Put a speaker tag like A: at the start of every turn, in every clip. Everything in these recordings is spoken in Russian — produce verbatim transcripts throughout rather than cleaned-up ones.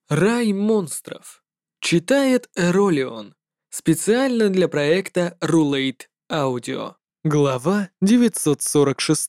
A: Рай монстров. Читает Эролион. Специально для проекта Rulate Audio. Глава девятьсот сорок шесть.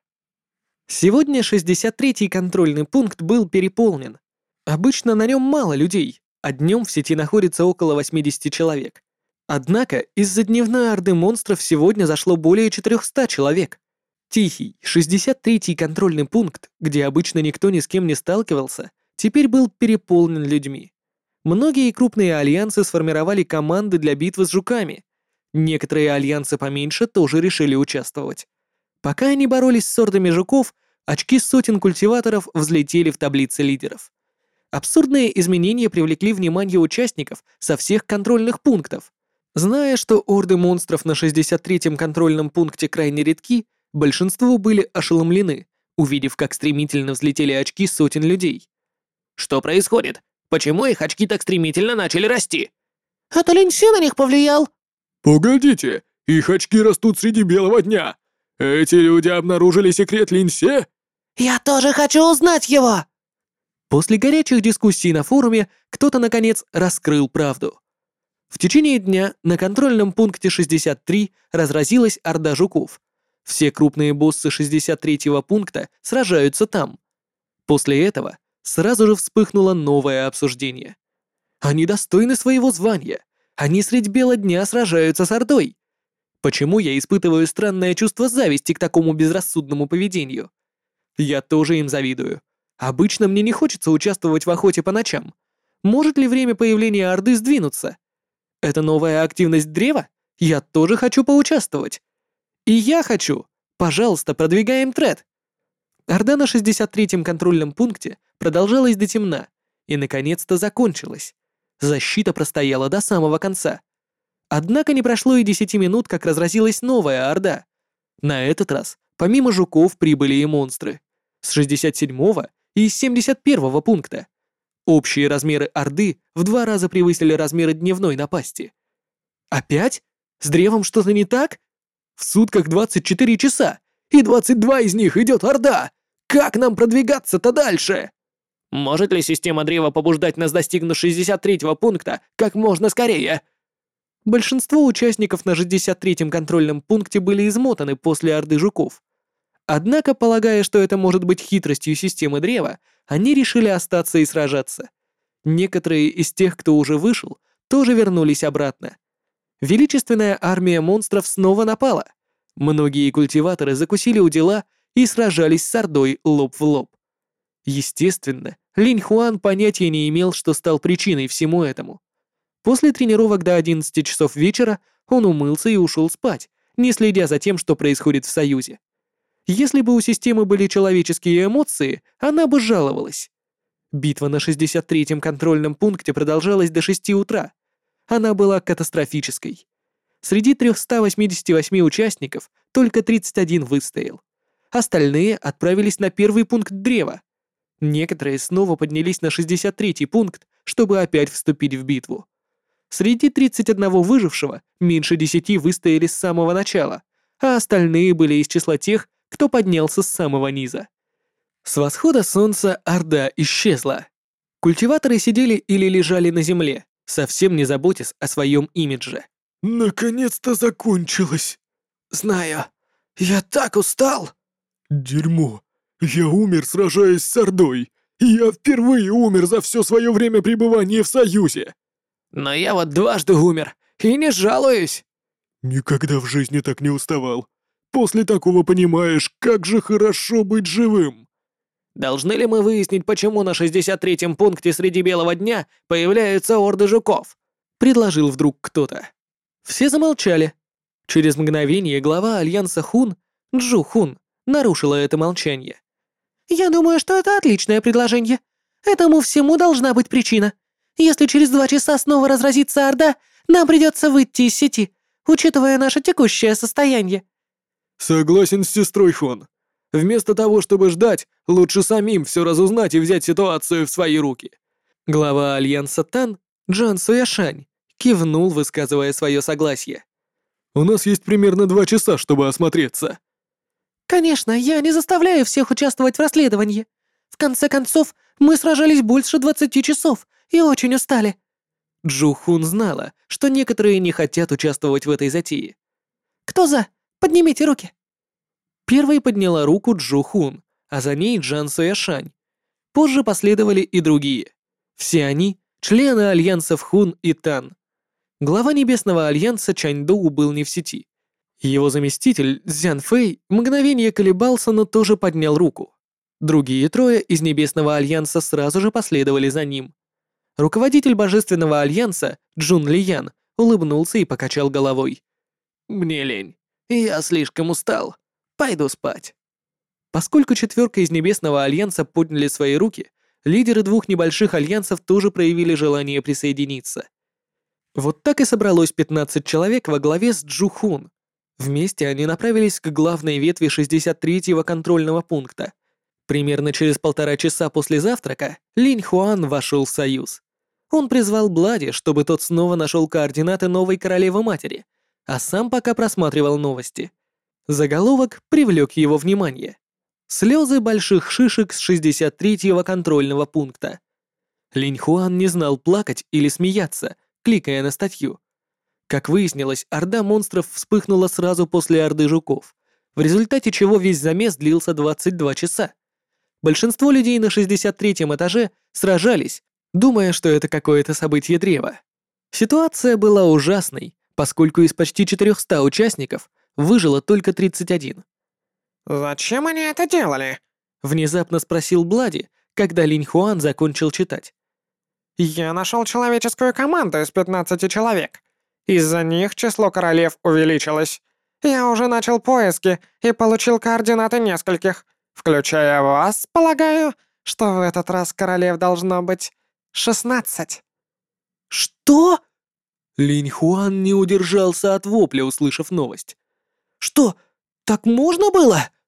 A: Сегодня шестьдесят третий контрольный пункт был переполнен. Обычно на нем мало людей, а днем в сети находится около восемьдесят человек. Однако из-за дневной орды монстров сегодня зашло более четырехсот человек. Тихий, шестьдесят третий контрольный пункт, где обычно никто ни с кем не сталкивался, теперь был переполнен людьми. Многие крупные альянсы сформировали команды для битвы с жуками. Некоторые альянсы поменьше тоже решили участвовать. Пока они боролись с ордами жуков, очки сотен культиваторов взлетели в таблице лидеров. Абсурдные изменения привлекли внимание участников со всех контрольных пунктов. Зная, что орды монстров на шестьдесят третьем контрольном пункте крайне редки, большинство были ошеломлены, увидев, как стремительно взлетели очки сотен людей.
B: Что происходит? Почему их очки так стремительно начали расти?
C: Это Линьсе на них повлиял.
D: Погодите, их очки растут среди белого дня. Эти люди обнаружили секрет Линьсе?
C: Я тоже хочу узнать его.
A: После горячих дискуссий на форуме кто-то, наконец, раскрыл правду. В течение дня на контрольном пункте шестьдесят три разразилась орда жуков. Все крупные боссы шестьдесят третьего пункта сражаются там. После этого сразу же вспыхнуло новое обсуждение. Они достойны своего звания. Они средь бела дня сражаются с ордой. Почему я испытываю странное чувство зависти к такому безрассудному поведению? Я тоже им завидую. Обычно мне не хочется участвовать в охоте по ночам. Может ли время появления орды сдвинуться? Это новая активность древа? Я тоже хочу поучаствовать. И я хочу. Пожалуйста, продвигаем тред. Орда на шестьдесят третьем контрольном пункте продолжалась до темна и, наконец-то, закончилась. Защита простояла до самого конца. Однако не прошло и десяти минут, как разразилась новая орда. На этот раз, помимо жуков, прибыли и монстры. С шестьдесят седьмого и из семьдесят первого пункта. Общие размеры орды в два раза превысили размеры дневной напасти. Опять? С древом что-то не так? В сутках двадцать четыре часа, и двадцать два из них идет орда! Как нам продвигаться-то дальше?
B: Может ли система древа побуждать нас достигнуть шестьдесят третьего пункта как можно скорее?
A: Большинство участников на шестьдесят третьем контрольном пункте были измотаны после орды жуков. Однако, полагая, что это может быть хитростью системы древа, они решили остаться и сражаться. Некоторые из тех, кто уже вышел, тоже вернулись обратно. Величественная армия монстров снова напала. Многие культиваторы закусили у дела и сражались с ордой лоб в лоб. Естественно, Линь Хуан понятия не имел, что стал причиной всему этому. После тренировок до одиннадцати часов вечера он умылся и ушел спать, не следя за тем, что происходит в Союзе. Если бы у системы были человеческие эмоции, она бы жаловалась. Битва на шестьдесят третьем контрольном пункте продолжалась до шести утра. Она была катастрофической. Среди трёхсот восьмидесяти восьми участников только тридцать один выстоял. Остальные отправились на первый пункт древа. Некоторые снова поднялись на шестьдесят третий пункт, чтобы опять вступить в битву. Среди тридцати одного выжившего меньше десяти выстояли с самого начала, а остальные были из числа тех, кто поднялся с самого низа. С восхода солнца орда исчезла. Культиваторы сидели или лежали на земле, совсем не заботясь о своем имидже.
D: Наконец-то закончилось.
C: Знаю. Я так устал.
D: Дерьмо. Я умер, сражаясь с ордой. Я впервые умер за все свое время пребывания в Союзе.
B: Но я вот дважды умер и не жалуюсь.
D: Никогда в жизни так не уставал. После такого понимаешь, как же хорошо быть живым.
B: Должны ли мы выяснить, почему на шестьдесят третьем пункте среди белого дня появляются орды жуков?
A: Предложил вдруг кто-то. Все замолчали. Через мгновение глава Альянса Хун, Джу Хун, нарушила это молчание.
C: Я думаю, что это отличное предложение. Этому всему должна быть причина. Если через два часа снова разразится орда, нам придется выйти из сети, учитывая наше текущее состояние.
D: Согласен с сестрой Хон.
A: Вместо того, чтобы ждать, лучше самим все разузнать и взять ситуацию в свои руки. Глава Альянса Тан, Джан Суяшань, кивнул, высказывая свое согласие.
D: У нас есть примерно два часа, чтобы осмотреться.
C: Конечно, я не заставляю всех участвовать в расследовании. В конце концов, Мы сражались больше двадцати часов и очень устали».
A: Джу Хун знала, что некоторые не хотят участвовать в этой затее.
C: «Кто за? Поднимите руки».
A: Первой подняла руку Джу Хун, а за ней Джан Суэшань. Позже последовали и другие. Все они — члены альянсов Хун и Тан. Глава Небесного Альянса Чань Доу был не в сети. Его заместитель Цзян Фэй мгновение колебался, но тоже поднял руку. Другие трое из Небесного Альянса сразу же последовали за ним. Руководитель Божественного Альянса Джун Лиян улыбнулся и покачал головой. «Мне лень. Я слишком устал. Пойду спать». Поскольку четверка из Небесного Альянса подняли свои руки, лидеры двух небольших альянсов тоже проявили желание присоединиться. Вот так и собралось пятнадцать человек во главе с Джу Хун. Вместе они направились к главной ветви шестьдесят третьего контрольного пункта. Примерно через полтора часа после завтрака Линь Хуан вошел в союз. Он призвал Блади, чтобы тот снова нашел координаты новой королевы-матери, а сам пока просматривал новости. Заголовок привлек его внимание. Слезы больших шишек с шестьдесят третьего контрольного пункта. Линь Хуан не знал, плакать или смеяться, кликая на статью. Как выяснилось, орда монстров вспыхнула сразу после орды жуков, в результате чего весь замес длился двадцать два часа. Большинство людей на шестьдесят третьем этаже сражались, думая, что это какое-то событие древа. Ситуация была ужасной, поскольку из почти четырёхсот участников выжило только тридцать один.
B: «Зачем они это делали?»
A: — внезапно спросил Блади, когда Линь Хуан закончил читать.
B: «Я нашел человеческую команду из пятнадцати человек. Из-за них число королев увеличилось. Я уже начал поиски и получил координаты нескольких, включая вас, полагаю, что в этот раз королев должно быть шестнадцать».
A: «Что?» Линь Хуан не удержался от вопля, услышав новость. «Что, так можно было?»